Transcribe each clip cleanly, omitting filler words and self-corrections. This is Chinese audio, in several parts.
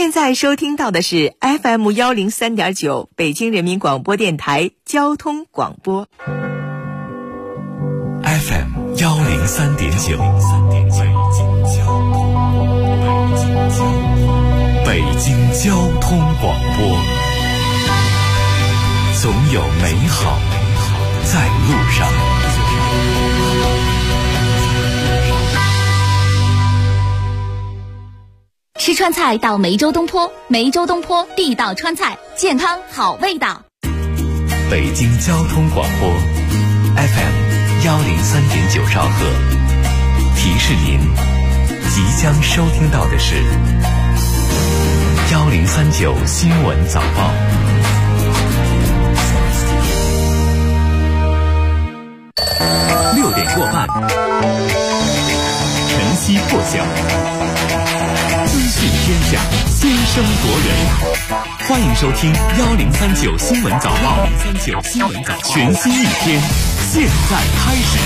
现在收听到的是 FM103.9 北京人民广播电台交通广播。 FM103.9 北京交通广播，总有美好在路上。 吃川菜到梅州东坡，梅州东坡地道川菜，健康好味道。 北京交通广播 FM103.9 兆赫，提示您即将收听到的是1039新闻早报。6点过半，晨曦破晓，资讯天下，先声夺人。欢迎收听1039新闻早报，全新一天，现在开始。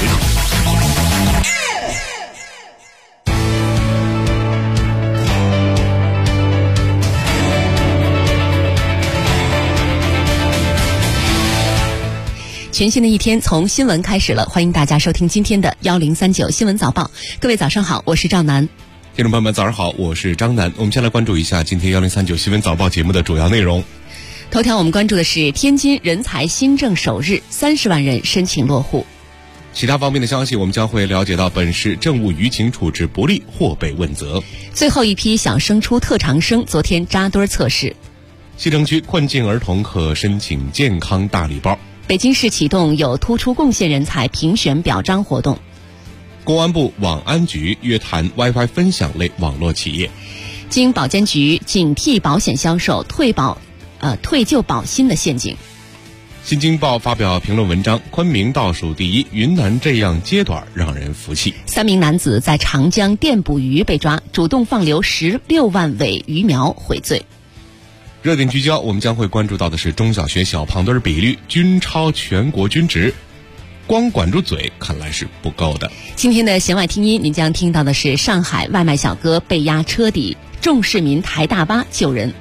全新的一天从新闻开始了，欢迎大家收听今天的1039新闻早报。各位早上好，我是赵楠。 听众朋友们早上好，我是张楠。我们先来关注一下今天1039新闻早报节目的主要内容。 头条我们关注的是天津人才新政首日30万人申请落户。 其他方面的消息我们将会了解到，本市政务舆情处置不力或被问责。 最后一批小升初特长生昨天扎堆测试。 西城区困境儿童可申请健康大礼包。 北京市启动有突出贡献人才评选表彰活动。 公安部网安局约谈 WiFi 分享类网络企业。 经保监局警惕保险销售退旧保新的陷阱。 新京报发表评论文章，昆明倒数第一，云南这样接短让人服气。 3名男子在长江电捕鱼被抓，主动放流16万尾鱼苗悔罪。 热点聚焦我们将会关注到的是中小学小胖墩比率均超全国均值，光管住嘴看来是不够的。 今天的弦外听音您将听到的是上海外卖小哥被压车底，众市民抬大巴救人。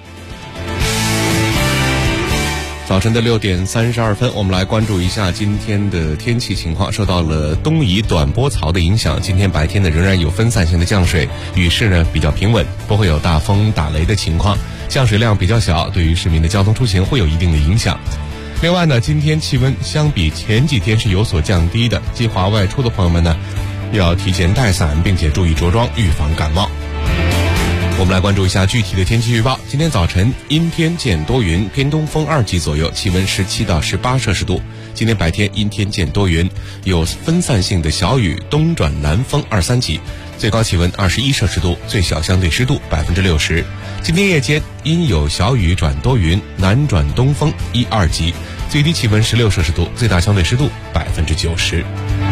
早晨的6点32分，我们来关注一下今天的天气情况。受到了东移短波槽的影响，今天白天呢仍然有分散性的降水，雨势呢比较平稳，不会有大风打雷的情况，降水量比较小，对于市民的交通出行会有一定的影响。另外呢，今天气温相比前几天是有所降低的，计划外出的朋友们呢要提前带伞，并且注意着装，预防感冒。我们来关注一下具体的天气预报。今天早晨阴天见多云，偏东风2级左右，气温17到18摄氏度。今天白天阴天见多云，有分散性的小雨，东转南风2-3级，最高气温21摄氏度，最小相对湿度60%。今天夜间阴有小雨转多云，南转东风1-2级，最低气温16摄氏度，最大相对湿度90%。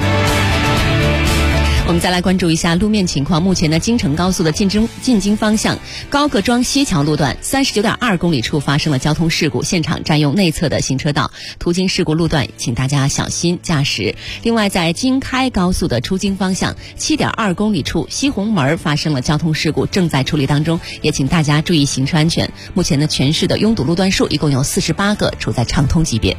我们再来关注一下路面情况。目前呢，京承高速的进京方向高各庄西桥路段39.2公里处发生了交通事故，现场占用内侧的行车道，途经事故路段请大家小心驾驶。另外，在京开高速的出京方向7.2公里处西红门发生了交通事故，正在处理当中，也请大家注意行车安全。目前呢，全市的拥堵路段数一共有48个，处在畅通级别。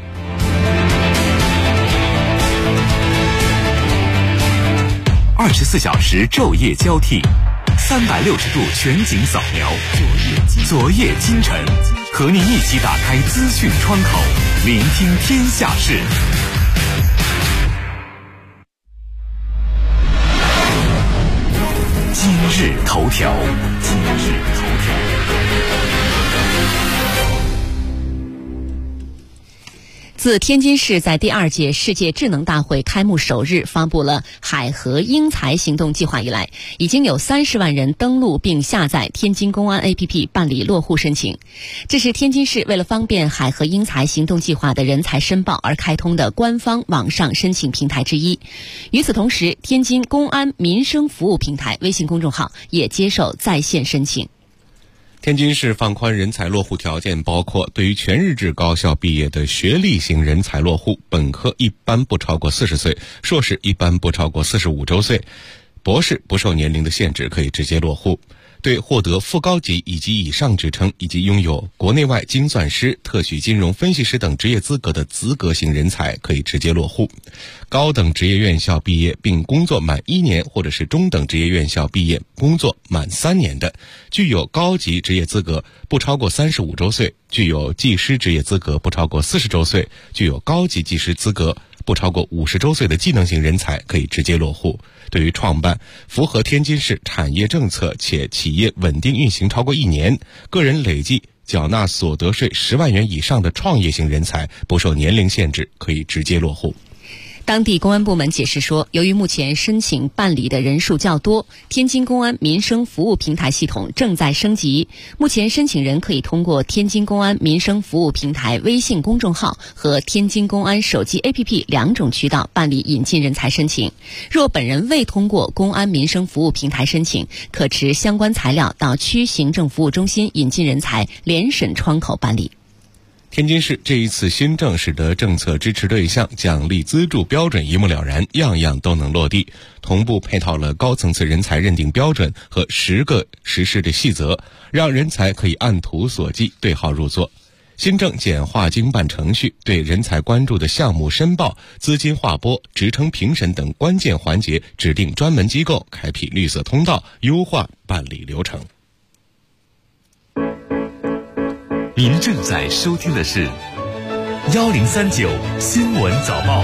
24小时昼夜交替，360度全景扫描，昨夜今晨，和您一起打开资讯窗口，聆听天下事。今日头条。 自天津市在第2届世界智能大会开幕首日发布了海河英才行动计划以来，已经有30万人登录并下载天津公安 APP 办理落户申请。这是天津市为了方便海河英才行动计划的人才申报而开通的官方网上申请平台之一。与此同时，天津公安民生服务平台微信公众号也接受在线申请。 天津市放宽人才落户条件，包括对于全日制高校毕业的学历型人才落户，本科一般不超过40岁，硕士一般不超过45周岁，博士不受年龄的限制，可以直接落户。 对获得副高级以及以上职称以及拥有国内外精算师、特许金融分析师等职业资格的资格型人才可以直接落户。高等职业院校毕业并工作满1年，或者是中等职业院校毕业工作满3年的，具有高级职业资格不超过35周岁，具有技师职业资格不超过40周岁，具有高级技师资格不超过50周岁的技能型人才可以直接落户。对于创办符合天津市产业政策且企业稳定运行超过1年，个人累计缴纳所得税10万元以上的创业型人才，不受年龄限制，可以直接落户。 当地公安部门解释说，由于目前申请办理的人数较多，天津公安民生服务平台系统正在升级。目前申请人可以通过天津公安民生服务平台微信公众号和天津公安手机 APP 2种渠道办理引进人才申请。若本人未通过公安民生服务平台申请，可持相关材料到区行政服务中心引进人才联审窗口办理。 天津市这一次新政使得政策支持对象、奖励资助标准一目了然，样样都能落地，同步配套了高层次人才认定标准和10个实施的细则，让人才可以按图索骥，对号入座。新政简化经办程序，对人才关注的项目申报、资金划拨、职称评审等关键环节指定专门机构，开辟绿色通道，优化办理流程。 您正在收听的是1039新闻早报。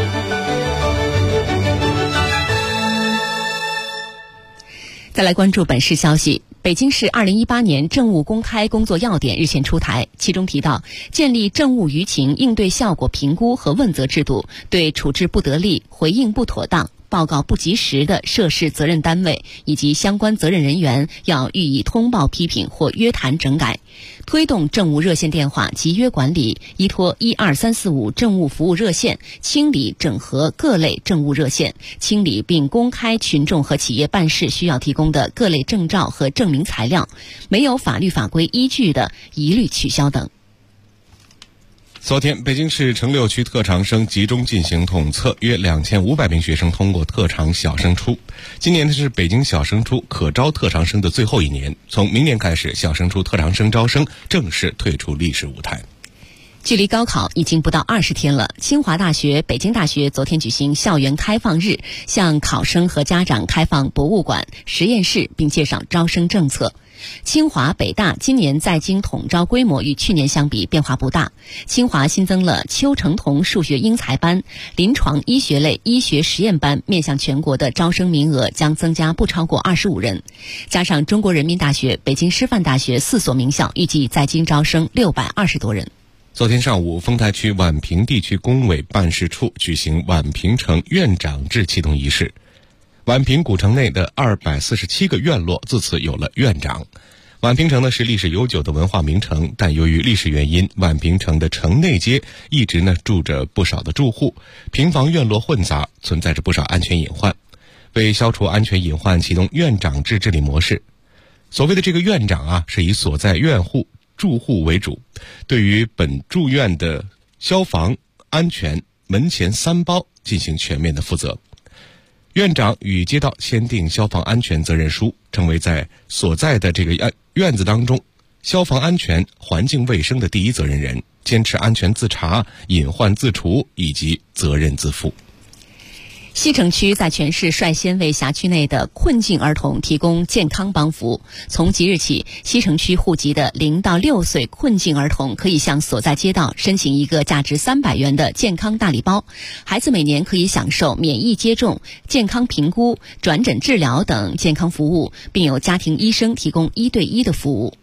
再来关注本市消息。北京市2018年政务公开工作要点日前出台，其中提到，建立政务舆情应对效果评估和问责制度，对处置不得力、回应不妥当、报告不及时的涉事责任单位以及相关责任人员要予以通报批评或约谈整改，推动政务热线电话集约管理，依托12345政务服务热线，清理整合各类政务热线，清理并公开群众和企业办事需要提供的各类证照和证明材料，没有法律法规依据的一律取消等。 昨天，北京市城6区特长生集中进行统测，约2500名学生通过特长小升初。今年是北京小升初可招特长生的最后一年，从明年开始，小升初特长生招生正式退出历史舞台。 距离高考已经不到20天了，清华大学、北京大学昨天举行校园开放日，向考生和家长开放博物馆、实验室，并介绍招生政策。清华、北大今年在京统招规模与去年相比变化不大。清华新增了邱成桐数学英才班，临床医学类医学实验班面向全国的招生名额将增加不超过25人。加上中国人民大学、北京师范大学4所名校预计在京招生620多人。 昨天上午，丰台区宛平地区工委办事处举行宛平城院长制启动仪式。宛平古城内的247个院落自此有了院长。宛平城呢是历史悠久的文化名城，但由于历史原因，宛平城的城内街一直住着不少的住户，平房院落混杂，存在着不少安全隐患。为消除安全隐患，启动院长制治理模式。所谓的这个院长是以所在院户住户为主，对于本住院的消防、安全、门前3包进行全面的负责。院长与街道签订消防安全责任书，成为在所在的这个院子当中消防安全、环境卫生的第一责任人，坚持安全自查、隐患自除以及责任自负。 西城区在全市率先为辖区内的困境儿童提供健康帮扶。从即日起，西城区户籍的0到6岁困境儿童可以向所在街道申请一个价值300元的健康大礼包，孩子每年可以享受免疫接种、健康评估、转诊治疗等健康服务，并有家庭医生提供1对1的服务。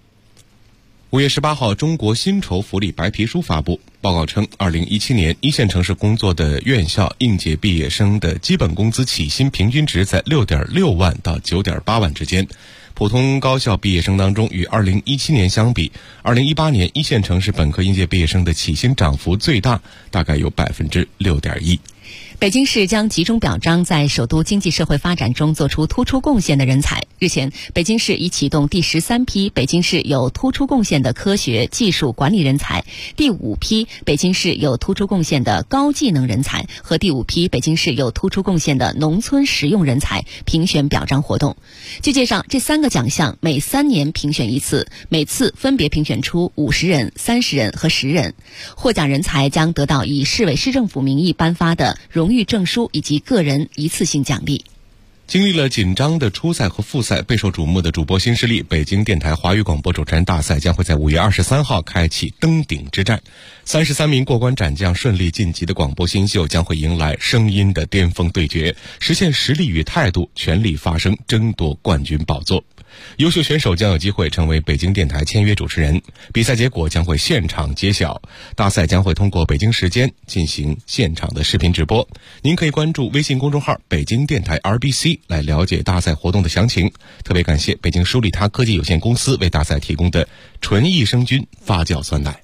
5月18号，中国薪酬福利白皮书发布，报告称，2017年一线城市工作的院校应届毕业生的基本工资起薪平均值在6.6万到9.8万之间。普通高校毕业生当中，与2017年相比，2018年一线城市本科应届毕业生的起薪涨幅最大，大概有6.1%。 北京市将集中表彰在首都经济社会发展中做出突出贡献的人才。日前，北京市已启动第13批北京市有突出贡献的科学技术管理人才、第5批北京市有突出贡献的高技能人才和第5批北京市有突出贡献的农村实用人才评选表彰活动。据介绍，这3个奖项每3年评选一次，每次分别评选出50人、30人和10人。获奖人才将得到以市委市政府名义颁发的荣誉证书以及个人一次性奖励。 经历了紧张的初赛和复赛，备受瞩目的主播新势力北京电台华语广播主持人大赛将会在5月23号开启登顶之战。33名过关斩将顺利晋级的广播新秀将会迎来声音的巅峰对决，实现实力与态度全力发声，争夺冠军宝座。优秀选手将有机会成为北京电台签约主持人，比赛结果将会现场揭晓。大赛将会通过北京时间进行现场的视频直播，您可以关注微信公众号北京电台 RBC 来了解大赛活动的详情。特别感谢北京舒利他科技有限公司为大赛提供的纯益生菌发酵酸奶。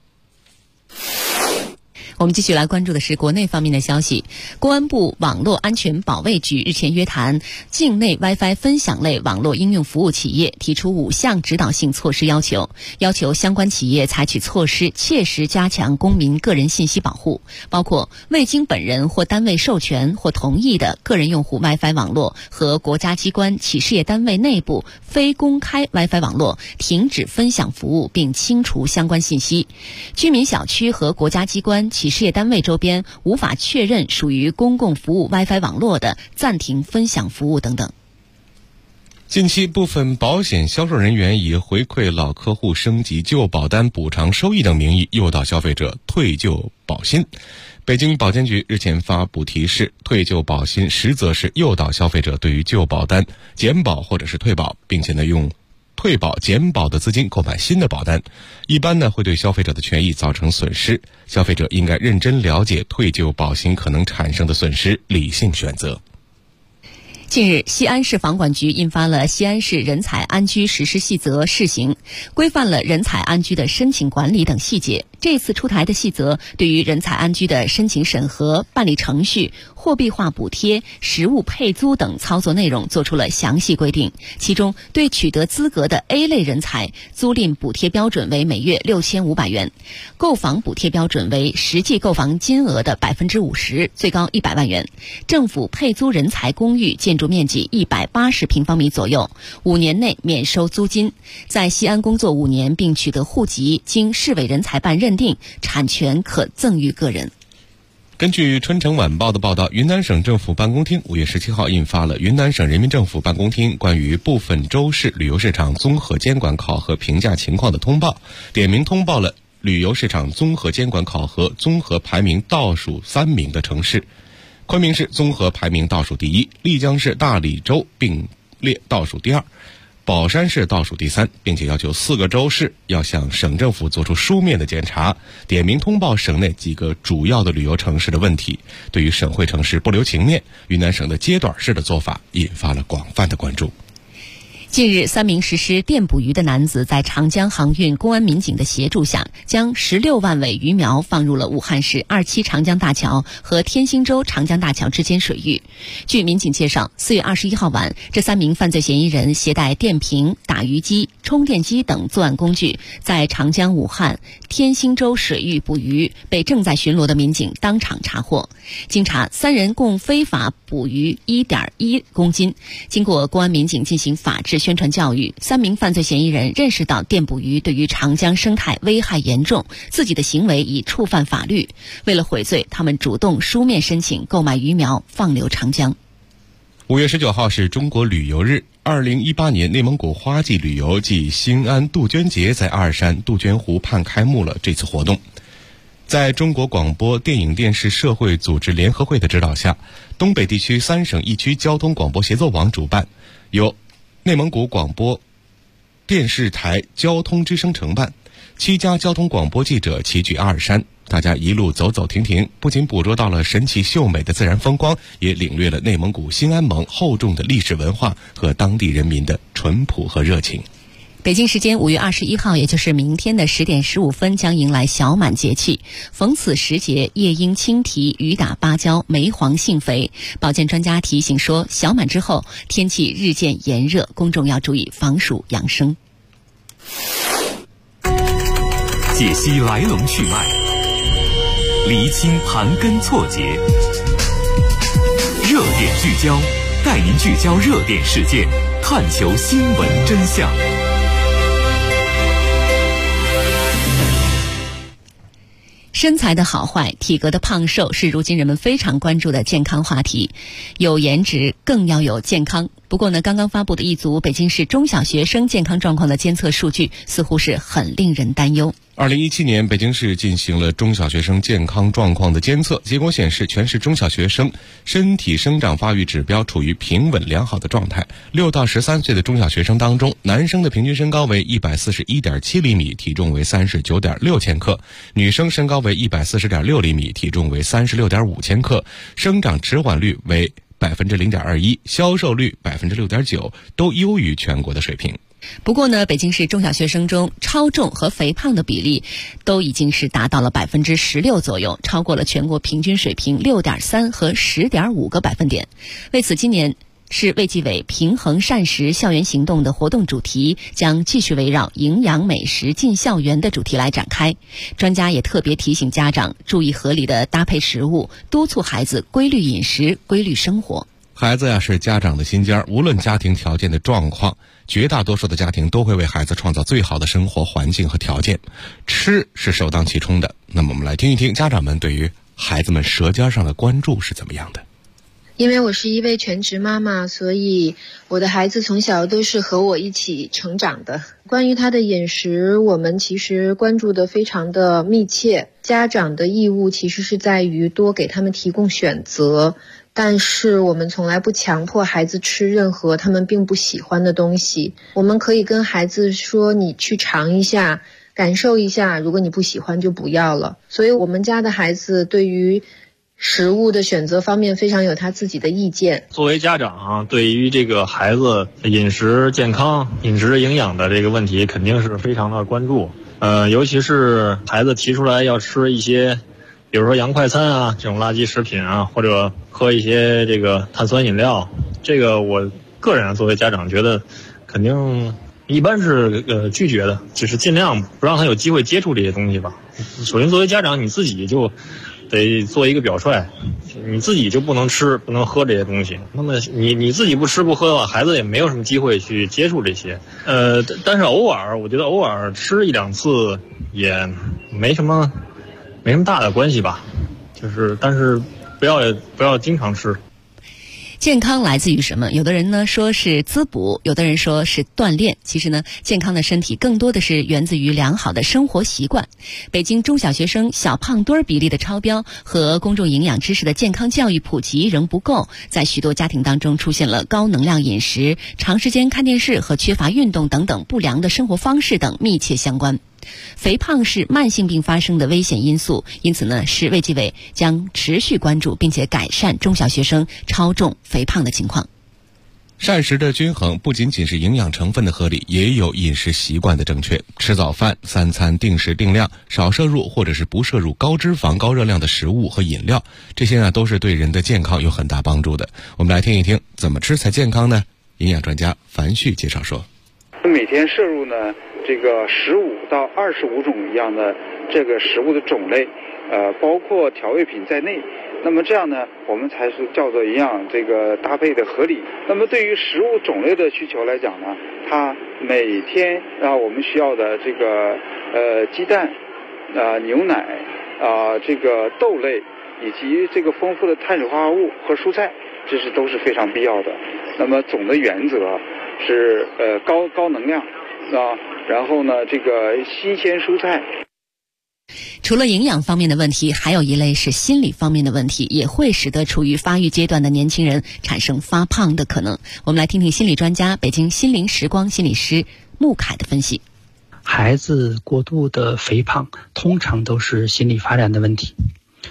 我们继续来关注的是国内方面的消息。公安部网络安全保卫局日前约谈境内 WiFi 分享类网络应用服务企业，提出5项指导性措施要求相关企业采取措施，切实加强公民个人信息保护，包括未经本人或单位授权或同意的个人用户 WiFi 网络和国家机关企事业单位内部非公开 WiFi 网络停止分享服务并清除相关信息，居民小区和国家机关企事业单位周边无法确认属于公共服务 WiFi 网络的暂停分享服务等等。 近期部分保险销售人员以回馈老客户升级旧保单补偿收益等名义诱导消费者退旧保新。北京保监局日前发布提示，退旧保新实则是诱导消费者对于旧保单减保或者是退保，并且用退保减保的资金购买新的保单，一般会对消费者的权益造成损失，消费者应该认真了解退旧保新可能产生的损失，理性选择。 近日，西安市房管局印发了《西安市人才安居实施细则（试行）》，规范了人才安居的申请管理等细节。这次出台的细则对于人才安居的申请审核、办理程序、货币化补贴、实物配租等操作内容做出了详细规定。其中，对取得资格的 A 类人才，租赁补贴标准为每月6500元，购房补贴标准为实际购房金额的50%，最高100万元。政府配租人才公寓建筑面积180平方米左右，5年内免收租金，在西安工作5年并取得户籍，经市委人才办认定，产权可赠予个人。 根据春城晚报的报道，云南省政府办公厅5月17号印发了《云南省人民政府办公厅关于部分州市旅游市场综合监管考核评价情况的通报》，点名通报了旅游市场综合监管考核综合排名倒数3名的城市。昆明市综合排名倒数第1，丽江市、大理州并列倒数第2，宝山市倒数第3，并且要求4个州市要向省政府做出书面的检查，点名通报省内几个主要的旅游城市的问题。对于省会城市不留情面，云南省的阶段式的做法引发了广泛的关注。 近日，3名实施电捕鱼的男子在长江航运公安民警的协助下，将16万尾鱼苗放入了武汉市27长江大桥和天兴洲长江大桥之间水域。据民警介绍，4月21号晚，这3名犯罪嫌疑人携带电瓶、打鱼机、充电机等作案工具，在长江武汉天兴洲水域捕鱼，被正在巡逻的民警当场查获。经查，3人共非法捕鱼 1.1 公斤。经过公安民警进行法治宣传教育，3名犯罪嫌疑人认识到电捕鱼对于长江生态危害严重，自己的行为已触犯法律。为了悔罪，他们主动书面申请购买鱼苗放流长江。 5月19号是中国旅游日，2018年内蒙古花季旅游暨兴安杜鹃节在阿尔山杜鹃湖畔开幕了这次活动。在中国广播电影电视社会组织联合会的指导下，东北地区3省1区交通广播协作网主办，由内蒙古广播电视台交通之声承办，7家交通广播记者齐聚阿尔山，大家一路走走停停，不仅捕捉到了神奇秀美的自然风光，也领略了内蒙古兴安盟厚重的历史文化和当地人民的淳朴和热情。 北京时间5月21号，也就是明天的10点15分，将迎来小满节气。逢此时节，夜莺轻啼，雨打芭蕉，梅黄杏肥。保健专家提醒说，小满之后天气日渐炎热，公众要注意防暑养生。 解析来龙去脉，厘清盘根错节，热点聚焦，带您聚焦热点事件，探求新闻真相。 身材的好坏，体格的胖瘦，是如今人们非常关注的健康话题。有颜值，更要有健康。不过呢，刚刚发布的一组北京市中小学生健康状况的监测数据，似乎是很令人担忧。 2017年，北京市进行了中小学生健康状况的监测，结果显示，全市中小学生身体生长发育指标处于平稳良好的状态。6到13岁的中小学生当中，男生的平均身高为141.7厘米，体重为39.6千克；女生身高为140.6厘米，体重为36.5千克，生长迟缓率为0.21%，消瘦率6.9%，都优于全国的水平。 不过呢，北京市中小学生中超重和肥胖的比例都已经是达到了16%左右，超过了全国平均水平6.3和10.5个百分点。为此，今年市卫计委平衡膳食校园行动的活动主题将继续围绕营养美食进校园的主题来展开。专家也特别提醒家长注意合理的搭配食物，督促孩子规律饮食、规律生活。 孩子呀，是家长的心尖儿，无论家庭条件的状况，绝大多数的家庭都会为孩子创造最好的生活环境和条件，吃是首当其冲的。那么我们来听一听家长们对于孩子们舌尖上的关注是怎么样的。 因为我是一位全职妈妈，所以我的孩子从小都是和我一起成长的。关于他的饮食，我们其实关注的非常的密切。家长的义务其实是在于多给他们提供选择，但是我们从来不强迫孩子吃任何他们并不喜欢的东西。我们可以跟孩子说，你去尝一下，感受一下，如果你不喜欢就不要了。所以我们家的孩子对于食物的选择方面非常有他自己的意见。 作为家长对于这个孩子饮食健康、饮食营养的这个问题肯定是非常的关注。尤其是孩子提出来要吃一些比如说洋快餐啊，这种垃圾食品啊，或者喝一些这个碳酸饮料，这个我个人作为家长觉得肯定一般是拒绝的，就是尽量不让他有机会接触这些东西吧。首先作为家长你自己就得做一个表率，你自己就不能吃不能喝这些东西，那么你自己不吃不喝的话，孩子也没有什么机会去接触这些。但是我觉得偶尔吃一两次也没什么大的关系吧，但是不要经常吃。 健康来自于什么？有的人呢说是滋补，有的人说是锻炼。其实呢，健康的身体更多的是源自于良好的生活习惯。北京中小学生小胖墩儿比例的超标和公众营养知识的健康教育普及仍不够，在许多家庭当中出现了高能量饮食、长时间看电视和缺乏运动等等不良的生活方式等密切相关。肥胖是慢性病发生的危险因素，因此呢，市卫计委将持续关注并且改善中小学生超重肥胖的情况。 膳食的均衡不仅仅是营养成分的合理，也有饮食习惯的正确。吃早饭，3餐定时定量，少摄入或者是不摄入高脂肪、高热量的食物和饮料，这些呢都是对人的健康有很大帮助的。我们来听一听怎么吃才健康呢？营养专家樊旭介绍说， 每天摄入呢这个15到25种一样的这个食物的种类，包括调味品在内。那么这样呢，我们才是叫做营养这个搭配的合理。那么对于食物种类的需求来讲呢，它每天我们需要的这个鸡蛋、牛奶、这个豆类以及这个丰富的碳水化合物和蔬菜，这是都是非常必要的。那么总的原则是高能量然后呢，这个新鲜蔬菜。 除了营养方面的问题，还有一类是心理方面的问题，也会使得处于发育阶段的年轻人产生发胖的可能。我们来听听心理专家、北京心灵时光心理师穆凯的分析。 孩子过度的肥胖通常都是心理发展的问题。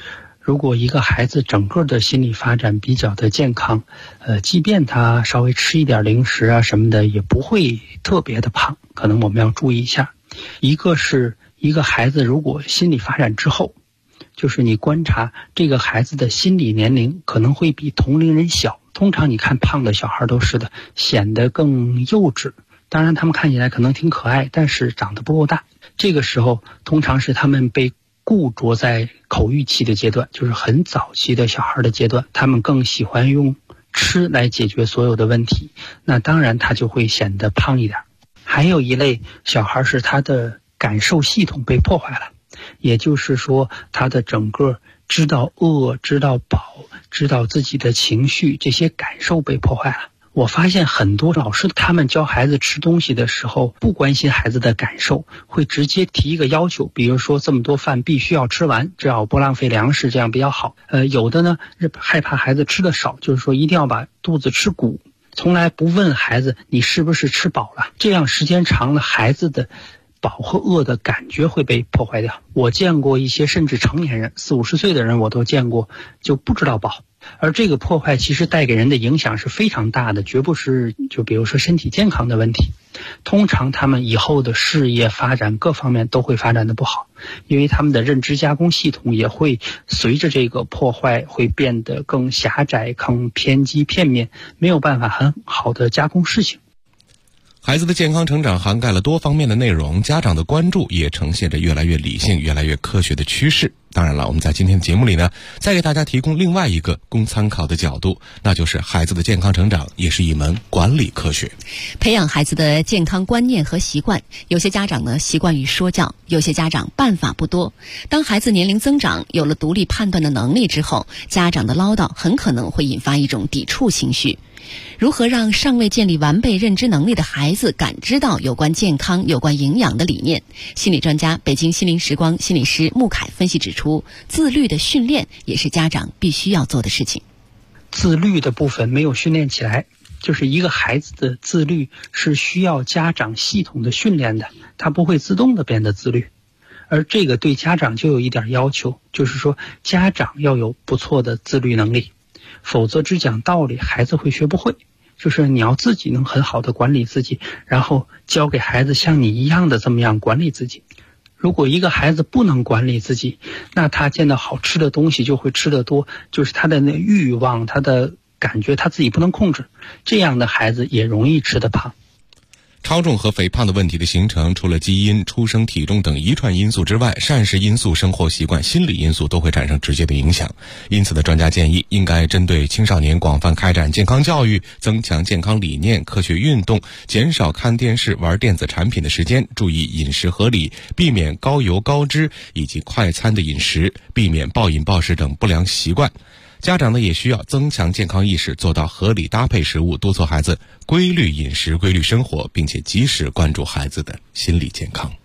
如果一个孩子整个的心理发展比较的健康，即便他稍微吃一点零食啊什么的，也不会特别的胖。可能我们要注意一下，一个是一个孩子如果心理发展之后，就是你观察这个孩子的心理年龄可能会比同龄人小。通常你看胖的小孩都是的，显得更幼稚。当然他们看起来可能挺可爱，但是长得不够大。这个时候通常是他们被固着在口欲期的阶段，就是很早期的小孩的阶段，他们更喜欢用吃来解决所有的问题，那当然他就会显得胖一点。还有一类小孩是他的感受系统被破坏了，也就是说他的整个知道饿、知道饱、知道自己的情绪，这些感受被破坏了。我发现很多老师他们教孩子吃东西的时候不关心孩子的感受，会直接提一个要求，比如说这么多饭必须要吃完，这样不浪费粮食，这样比较好。有的呢害怕孩子吃的少，就是说一定要把肚子吃鼓，从来不问孩子你是不是吃饱了，这样时间长了孩子的饱和饿的感觉会被破坏掉。我见过一些甚至成年人，40、50岁的人我都见过，就不知道饱。而这个破坏其实带给人的影响是非常大的，绝不是就比如说身体健康的问题。通常他们以后的事业发展各方面都会发展的不好，因为他们的认知加工系统也会随着这个破坏会变得更狭窄、更偏激、片面，没有办法很好的加工事情。 孩子的健康成长涵盖了多方面的内容，家长的关注也呈现着越来越理性、越来越科学的趋势。当然了，我们在今天的节目里呢，再给大家提供另外一个供参考的角度，那就是孩子的健康成长也是一门管理科学。 培养孩子的健康观念和习惯，有些家长呢习惯于说教，有些家长办法不多。当孩子年龄增长，有了独立判断的能力之后，家长的唠叨很可能会引发一种抵触情绪。如何让尚未建立完备认知能力的孩子感知到有关健康、有关营养的理念？心理专家、北京心灵时光心理师穆凯分析指出，自律的训练也是家长必须要做的事情。 自律的部分没有训练起来，就是一个孩子的自律是需要家长系统的训练的，他不会自动的变得自律。而这个对家长就有一点要求，就是说家长要有不错的自律能力，否则只讲道理孩子会学不会。就是你要自己能很好的管理自己，然后教给孩子像你一样的这么样管理自己。如果一个孩子不能管理自己，那他见到好吃的东西就会吃得多，就是他的那欲望，他的感觉他自己不能控制，这样的孩子也容易吃得胖。 超重和肥胖的问题的形成，除了基因、出生体重等遗传因素之外，膳食因素、生活习惯、心理因素都会产生直接的影响。因此呢，专家建议应该针对青少年广泛开展健康教育，增强健康理念、科学运动，减少看电视、玩电子产品的时间，注意饮食合理，避免高油高脂以及快餐的饮食，避免暴饮暴食等不良习惯。家长呢也需要增强健康意识，做到合理搭配食物，督促孩子规律饮食、规律生活，并且及时关注孩子的心理健康。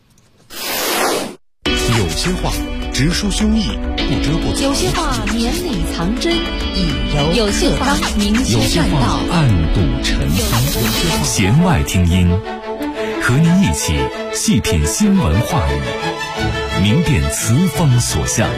有些话直抒胸臆，不遮不藏； 有些话绵里藏针，以柔有些话明有些善道， 话暗度陈仓。弦外听音，和您一起细品新闻话语，明辨词风所向。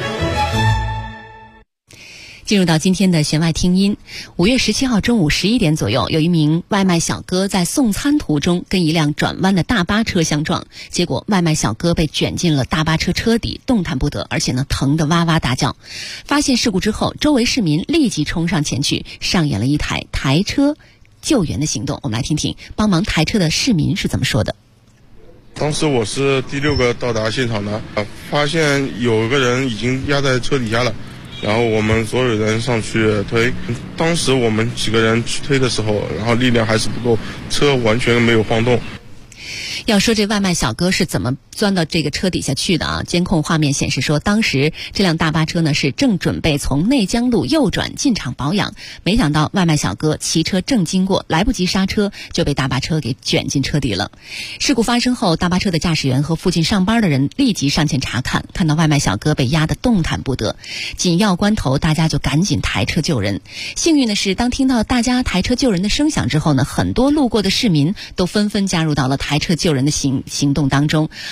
进入到今天的弦外听音，5月17号中午11点左右，有一名外卖小哥在送餐途中跟一辆转弯的大巴车相撞，结果外卖小哥被卷进了大巴车车底，动弹不得，而且呢疼得哇哇大叫。发现事故之后，周围市民立即冲上前去，上演了一台抬车救援的行动。我们来听听帮忙抬车的市民是怎么说的。 当时我是第6个到达现场的，发现有个人已经压在车底下了，然后我们所有人上去推。当时我们几个人去推的时候，然后力量还是不够，车完全没有晃动。 要说这外卖小哥是怎么钻到这个车底下去的啊？监控画面显示说，当时这辆大巴车呢是正准备从内江路右转进厂保养，没想到外卖小哥骑车正经过，来不及刹车就被大巴车给卷进车底了。事故发生后，大巴车的驾驶员和附近上班的人立即上前查看，看到外卖小哥被压得动弹不得，紧要关头大家就赶紧抬车救人。幸运的是，当听到大家抬车救人的声响之后呢，很多路过的市民都纷纷加入到了抬车救人的行动当中，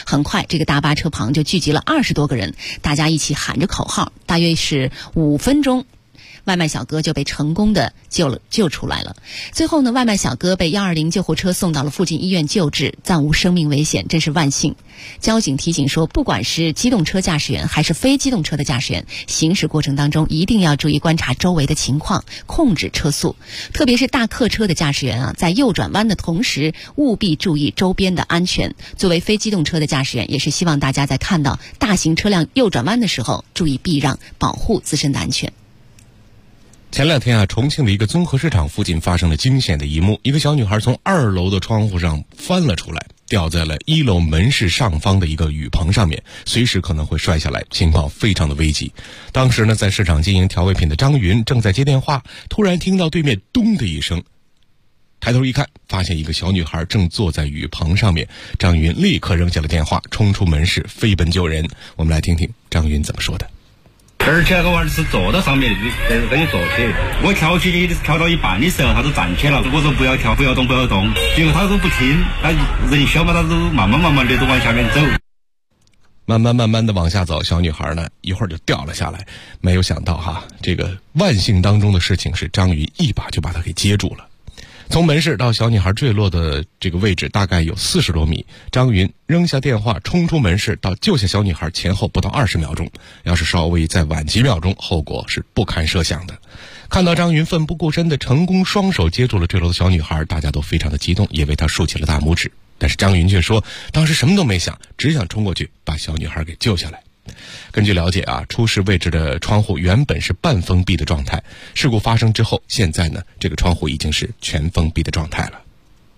很快这个大巴车旁就聚集了20多个人，大家一起喊着口号，大约是5分钟，外卖小哥就被成功的救出来了。最后呢，外卖小哥被120救护车送到了附近医院救治，暂无生命危险，真是万幸。交警提醒说，不管是机动车驾驶员还是非机动车的驾驶员，行驶过程当中一定要注意观察周围的情况，控制车速。特别是大客车的驾驶员在右转弯的同时，务必注意周边的安全。作为非机动车的驾驶员，也是希望大家在看到大型车辆右转弯的时候，注意避让，保护自身的安全。 前2天重庆的一个综合市场附近发生了惊险的一幕，一个小女孩从2楼的窗户上翻了出来，掉在了1楼门市上方的一个雨棚上面，随时可能会摔下来，情况非常的危急。当时呢，在市场经营调味品的张云正在接电话，突然听到对面咚的一声，抬头一看，发现一个小女孩正坐在雨棚上面。张云立刻扔下了电话，冲出门市，飞奔救人。我们来听听张云怎么说的。 而且那个娃儿是坐到上面跟你坐起，我跳起去跳到一半的时候，他都站起了。我说不要跳，不要动，不要动，结果他都不听，他人小嘛，他都慢慢的都往下面走。 慢慢的往下走，小女孩呢一会儿就掉了下来。没有想到这个万幸当中的事情是张云一把就把她给接住了。从门市到小女孩坠落的这个位置大概有40多米，张云扔下电话冲出门市到救下小女孩前后不到20秒钟，要是稍微再晚几秒钟，后果是不堪设想的。看到张云奋不顾身的成功双手接住了坠落的小女孩，大家都非常的激动，也为她竖起了大拇指。但是张云却说当时什么都没想，只想冲过去把小女孩给救下来。根据了解出事位置的窗户原本是半封闭的状态，事故发生之后，现在呢这个窗户已经是全封闭的状态了。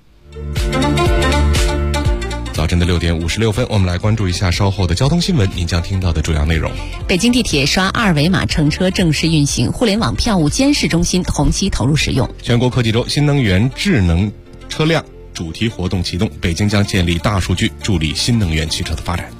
早晨的6点56分，我们来关注一下稍后的交通新闻，您将听到的主要内容。 北京地铁刷2维码乘车正式运行，互联网票务监视中心同期投入使用。 全国科技周新能源智能车辆主题活动启动，北京将建立大数据，助力新能源汽车的发展。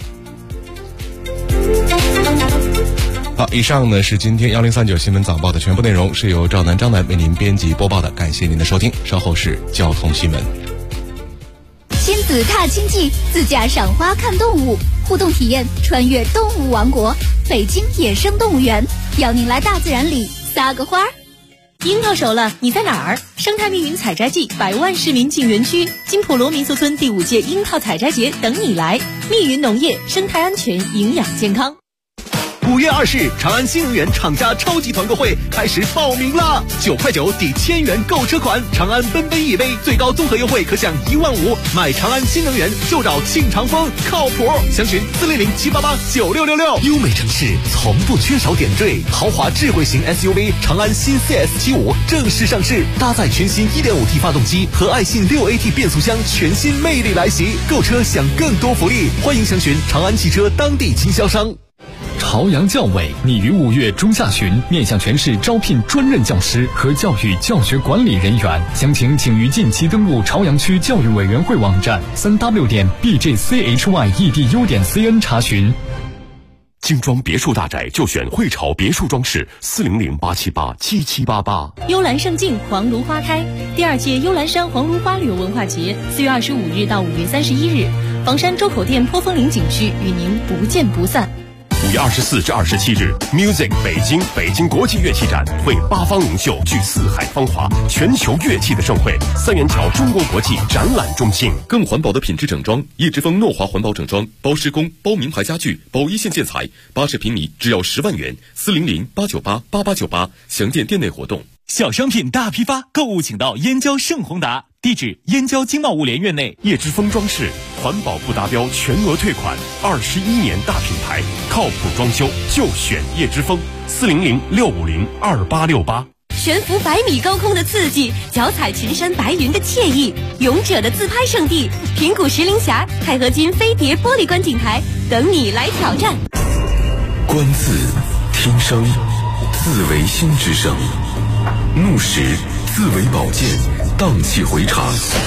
好，以上呢是今天1039新闻早报的全部内容，是由赵楠、张楠为您编辑播报的，感谢您的收听。稍后是交通新闻。 亲子踏青记，自驾赏花看动物，互动体验穿越动物王国，北京野生动物园，邀您来大自然里撒个花。 樱到手了，你在哪儿？生态密云采摘季，100万市民进园区，金普罗民宿村第5届樱桃采摘节等你来。密云农业，生态安全，营养健康。 5月20日，长安新能源厂家超级团购会开始报名啦！9块9抵1000元购车款，长安奔奔 EV 最高综合优惠可享15000，买长安新能源就找庆长风，靠谱。详询400-788-9666。优美城市从不缺少点缀，豪华智慧型 SUV 长安新 CS75正式上市，搭载全新 1.5T 发动机和爱信 6AT 变速箱，全新魅力来袭。购车享更多福利，欢迎详询长安汽车当地经销商。 朝阳教委拟于5月中下旬面向全市招聘专任教师和教育教学管理人员，详情请于近期登录朝阳区教育委员会网站3w.bjchyedu.cn 查询。 精装别墅大宅就选汇潮别墅装饰，400-878-7788。 幽兰胜境，黄芦花开。第2届幽兰山黄芦花旅游文化节4月25日到5月31日，房山周口店坡峰岭景区与您不见不散。 5月24至27日 ，Music 北京国际乐器展为8方名秀聚四海芳华，全球乐器的盛会。3元桥中国国际展览中心， 更环保的品质整装，叶之峰诺华环保整装，包施工、包名牌家具、包一线建材，80平米只要10万元，400-898-8898，详见店内活动。 小商品大批发，购物请到燕郊盛宏达，地址燕郊经贸物联院内。 叶之峰装饰，环保不达标全额退款，21年大品牌，靠谱装修就选叶之峰，400-650-2868。 悬浮100米高空的刺激，脚踩群山白云的惬意，勇者的自拍圣地平谷石林峡钛合金飞碟玻璃观景台，等你来挑战。 观字，听声，字为心之声；怒时，字为宝剑，荡气回肠。